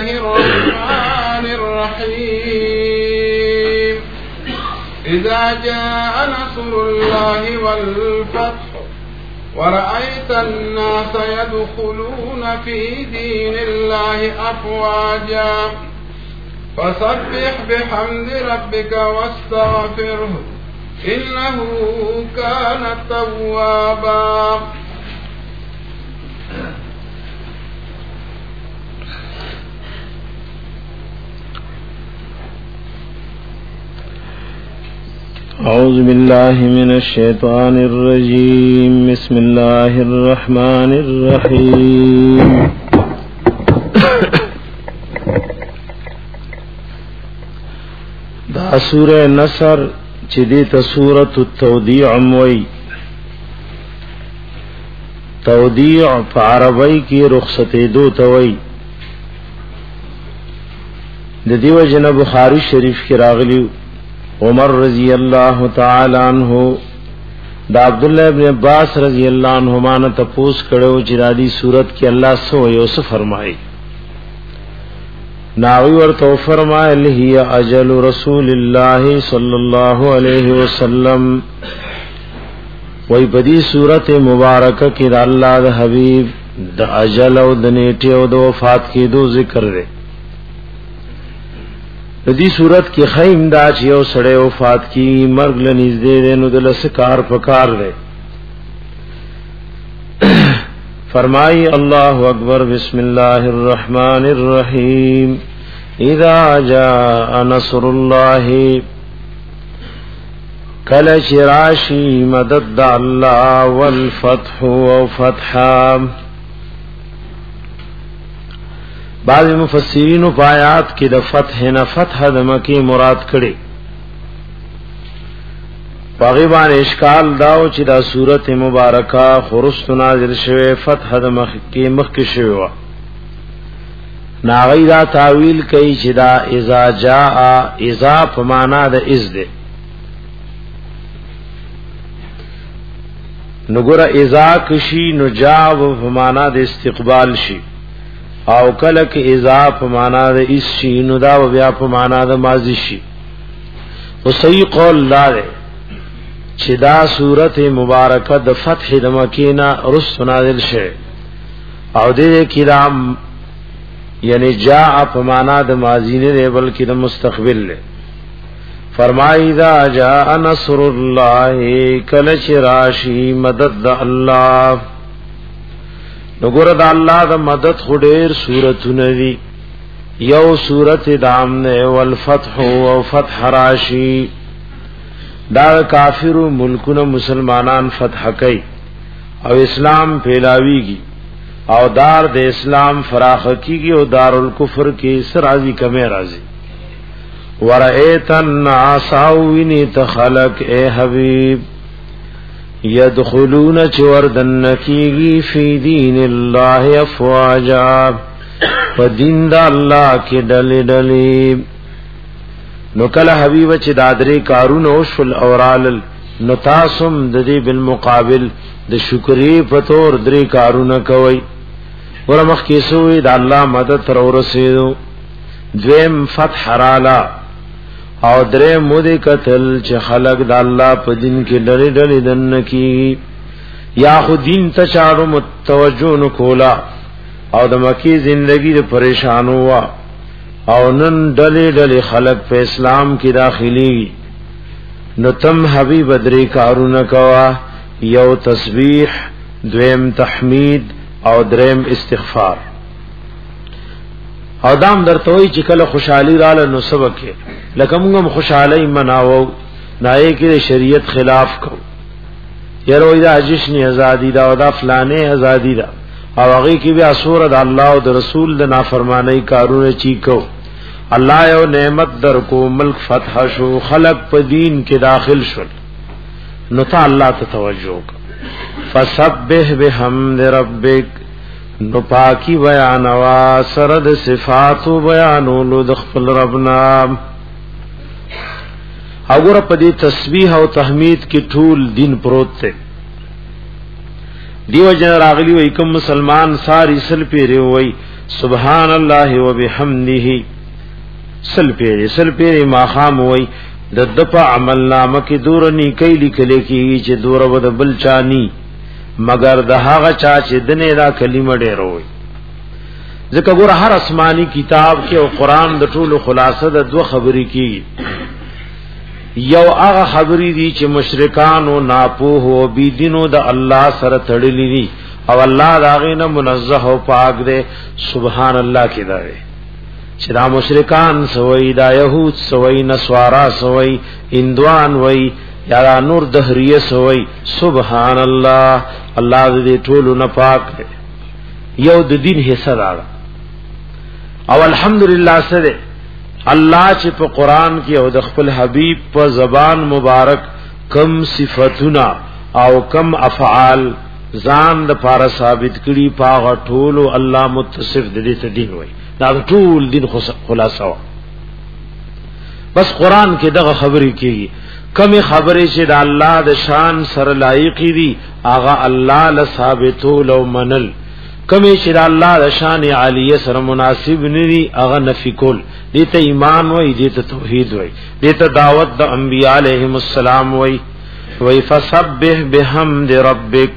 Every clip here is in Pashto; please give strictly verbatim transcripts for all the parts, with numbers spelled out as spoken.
الرحمن الرحيم إذا جاء نصر الله والفتح ورأيت الناس يدخلون في دين الله أفواجا فسبح بحمد ربك واستغفره إنه كان توابا. أعوذ بالله من الشيطان الرجيم. بسم الله الرحمن الرحيم. دا سورة نصر چی دیتا سورة التودیع موئی. تودیع پا عربی کی رخصت دو توئی. دا دیو جن بخاری شریف کی راغلیو عمر رضی اللہ تعالی عنہ دا عبداللہ ابن عباس رضی اللہ عنہما نے تپوس کڑو چرادی صورت کی اللہ سو یوسف فرمائی ناوی ورطو فرمائی لہی اجل رسول اللہ صلی اللہ علیہ وسلم وی بدی صورت مبارکہ کی دا اللہ دا حبیب دا اجل و دا نیٹی و دا وفات کی دو ذکر دے. دی صورت کی خیم دا چې یو سړی وفات کی مرګ لنږدې دی نو دل سکار پکار دی. فرمائی اللہ اکبر. بسم اللہ الرحمن الرحیم. اذا جاء نصر اللہ کل چراشی مدد اللہ والفتح و فتحا. بعض مفسرین په آیات کې د فتح نه فتح د مکی مراد کړي. غیبان اشکال داو چې دا سورته مبارکه خرست نازل شوه فتح د مکی مخ کې شوه. ناغیدا تعویل کوي چې دا اذا جاء اذا په معنا د اذ ده. نګور اذا کشي نجاب په معنا د استقبال شي او کله کې اذا په معنا د اس شي نو دا بیا په معنا د ماضی شي. او صحیح قول لاره چې دا سورته مبارکه د فتح د مکینا رس نازل شه او دې کې رام یعنی جاء په معنا د ماضی نه بلکې د مستقبل له. فرمایي دا جاء نصر الله کله چې راشي مدد الله. نګور د الله د مدد خډیر سورتونه دي. یو سورت دام نه والفتح او فتح راشی دا کافرو ملکونو مسلمانان فتح کوي او اسلام پھیلاویږي او دار د اسلام فراخ کیږي او دارالکفر کې سرازي کمه راځي. ورایت الناس ویني تخلق اے حبیب یدخلون چوردن کیگی فی دین اللہ افواجا فدین دا اللہ کی ڈلی ڈلی. نو کل حبیب چی دادری کارون اوشفل اورالل نو تاسم ددی بالمقابل د شکری پتور دری کارون کوئی ورمخ کیسوی دا اللہ مدد رو رسیدو. دویم فتح رالا او درې مودې قتل چې خلق د الله په دین کې ډلې ډلې دن کی یا خو دین ته چاړو متوجه نکولا او د مکی زندگی د پریشانو وا او نن ډلې ډلې خلق په اسلام کې داخلي. نو تم حبیب درې کارونه کوا یو تسبیح دویم تحمید او دریم استغفار. او دام درته وی چې کله خوشحالي رااله نو سبکه لکه موږ خوشحالي مناوو نای کې شریعت خلاف کو یره وی دا جشن ازادي دا او دا فلانه ازادي دا او هغه کې بیا سور د الله او د رسول د نافرمانی کارونه چی کو. الله یو نعمت در کو ملک فتح شو خلق په دین کې داخل شول نو ته الله ته توجه فسبح بحمد ربک نو پاکی بیانوا سرد صفاتو بیانولو د خپل ربنا. وګوره په دې تسبیح او تحمید کې ټول دین پروت دی. دیو جن راغلی وای کوم مسلمان ساری سل پیری وای سبحان الله وبحمده سل پیری سل پیری ماخام وای د دپا عمل نامه کې دور نی کای لیکل کی چې دور ود بل چانی مگر د هغه چا چې دنه دا کلمه ډیر وای ځکه ګور هر آسمانی کتاب کې او قران د ټولو خلاصه د دوه خبرې کی یو هغه خبرې دي چې مشرکان او ناپوه او بيدینو د الله سره تړلې دي او الله داغه نه منزه او پاک دی سبحان الله کې دا وي چې دا مشرکان سوئی دا يهود سوئی نسوارا سوئی هندوان وئی یا نور دهریه سوئی سبحان الله الله دې ټول نه پاک دی یو د دین حصہ دا او الحمدلله سره الله چې په قران کې او د خپل حبيب په زبان مبارک کم صفاتنا او کم افعال ځان د پاره ثابت کړي پاغه ټول الله متصف د دې دین وای دا ټول دین خلاصو بس قران کې دغه خبرې کیږي کمی خبرې چې د الله د شان سره لایق دي هغه الله له ثابتول او منل کمی چې د الله د شان عالیه سره مناسب ندي هغه نفي کول دې ته ایمان وای دې ته توحید وای دې ته دعوت د انبیاء علیهم السلام وای وای فسبح بحمد ربک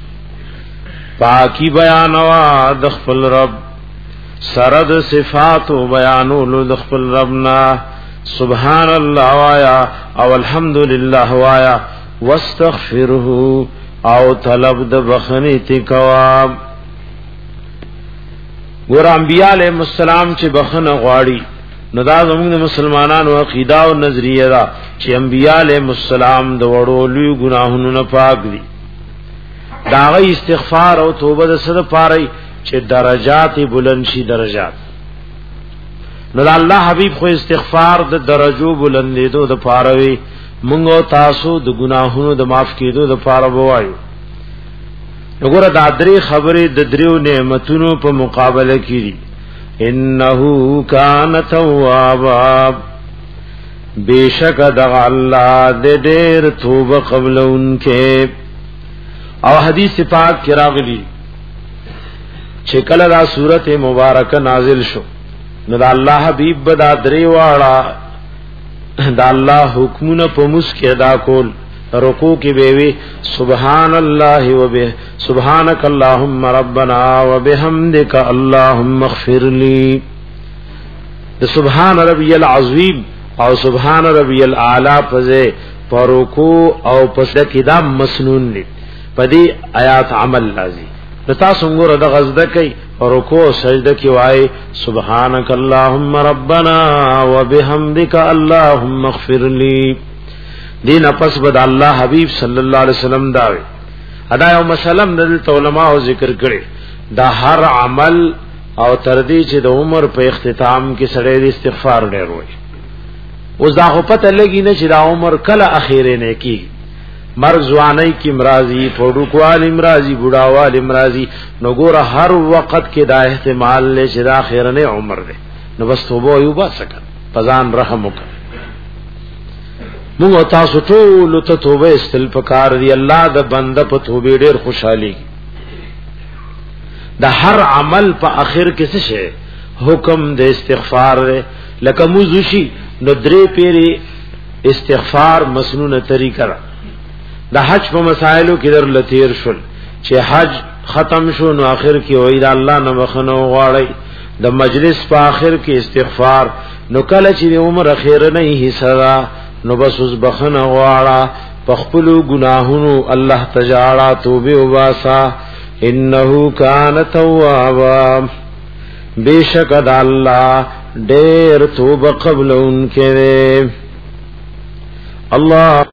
پاکی بیانوا د خپل رب سرد صفات و بیانولو د خپل ربنا سبحان الله وایا او الحمدلله وایا واستغفره او طلب د بخنی تکوا ګور انبیاء علیهم السلام چې بخنه غواړي نو دا زموږ مسلمانانو عقیده او نظریه ده چې انبیاء علیهم السلام د وړو لوی ګناهونو نه پاک دي داغه استغفار او توبه د سره پاره چې درجات بلند شي درجات نو الله حبیب خو استغفار د درجو بلندېدو د پاره وي مونږ تاسو د ګناهونو د معاف کېدو د پاره وایو وګوره دا درې خبرې د دریو نعمتونو په مقابله کې دي انه کان توابا بیشک د الله د ډېر توبه قبل انکه او حدیث پاک کې راغلی چې کله دا سورته مبارکه نازل شو نو دا الله حبیب بدا درې واړه دا الله حکمونه په مسکه ادا کول رکوع کې وی سبحان الله وبه سبحانك اللهم ربنا وبحمدك اللهم اغفر لي سبحان ربي العظیم او سبحان ربي الاعلى فزه پر رکوع او پس د کدام مسنون دي پدې آیات عمل لازم نتا څنګه د غزده کوي رکوع سجده کې وای سبحانك اللهم ربنا وبحمدك اللهم اغفر لي دین پس بد الله حبیب صلی الله علیه وسلم داوي ادا یو مسلم د علماء او ذکر کړي دا هر عمل او تردی چې د عمر په اختتام کې سره د استغفار ډیر وای اوس دا خو پته لګی نه چې دا عمر کله اخیره نه کی مرګ ځواني کې مرضی فوډوکوال مرضی بوډاوال مرضی نو ګور هر وخت کې دا احتمال له چې دا اخیره نه عمر ده نو بس توبه یو با سکه پزان رحم وکړه موږ تاسو ټول ته توبه استل پکار دی الله د بنده په توبه ډیر خوشحالي د هر عمل په اخر کې څه شي حکم د استغفار لکه موزشي نو درې پیری استغفار مسنونه طریقه د حج په مسائلو کې در لتیر شول چې حج ختم شو نو اخر کې وای دا الله نه مخنو غواړي د مجلس په اخر کې استغفار نو کله چې عمر اخیر نه حصہ نو بس اوس بخنه غواړه پخپلو گناهونو الله تجاړه توبه وباسا انه کان توابا بیشک د الله ډېر توبه قبل انکه الله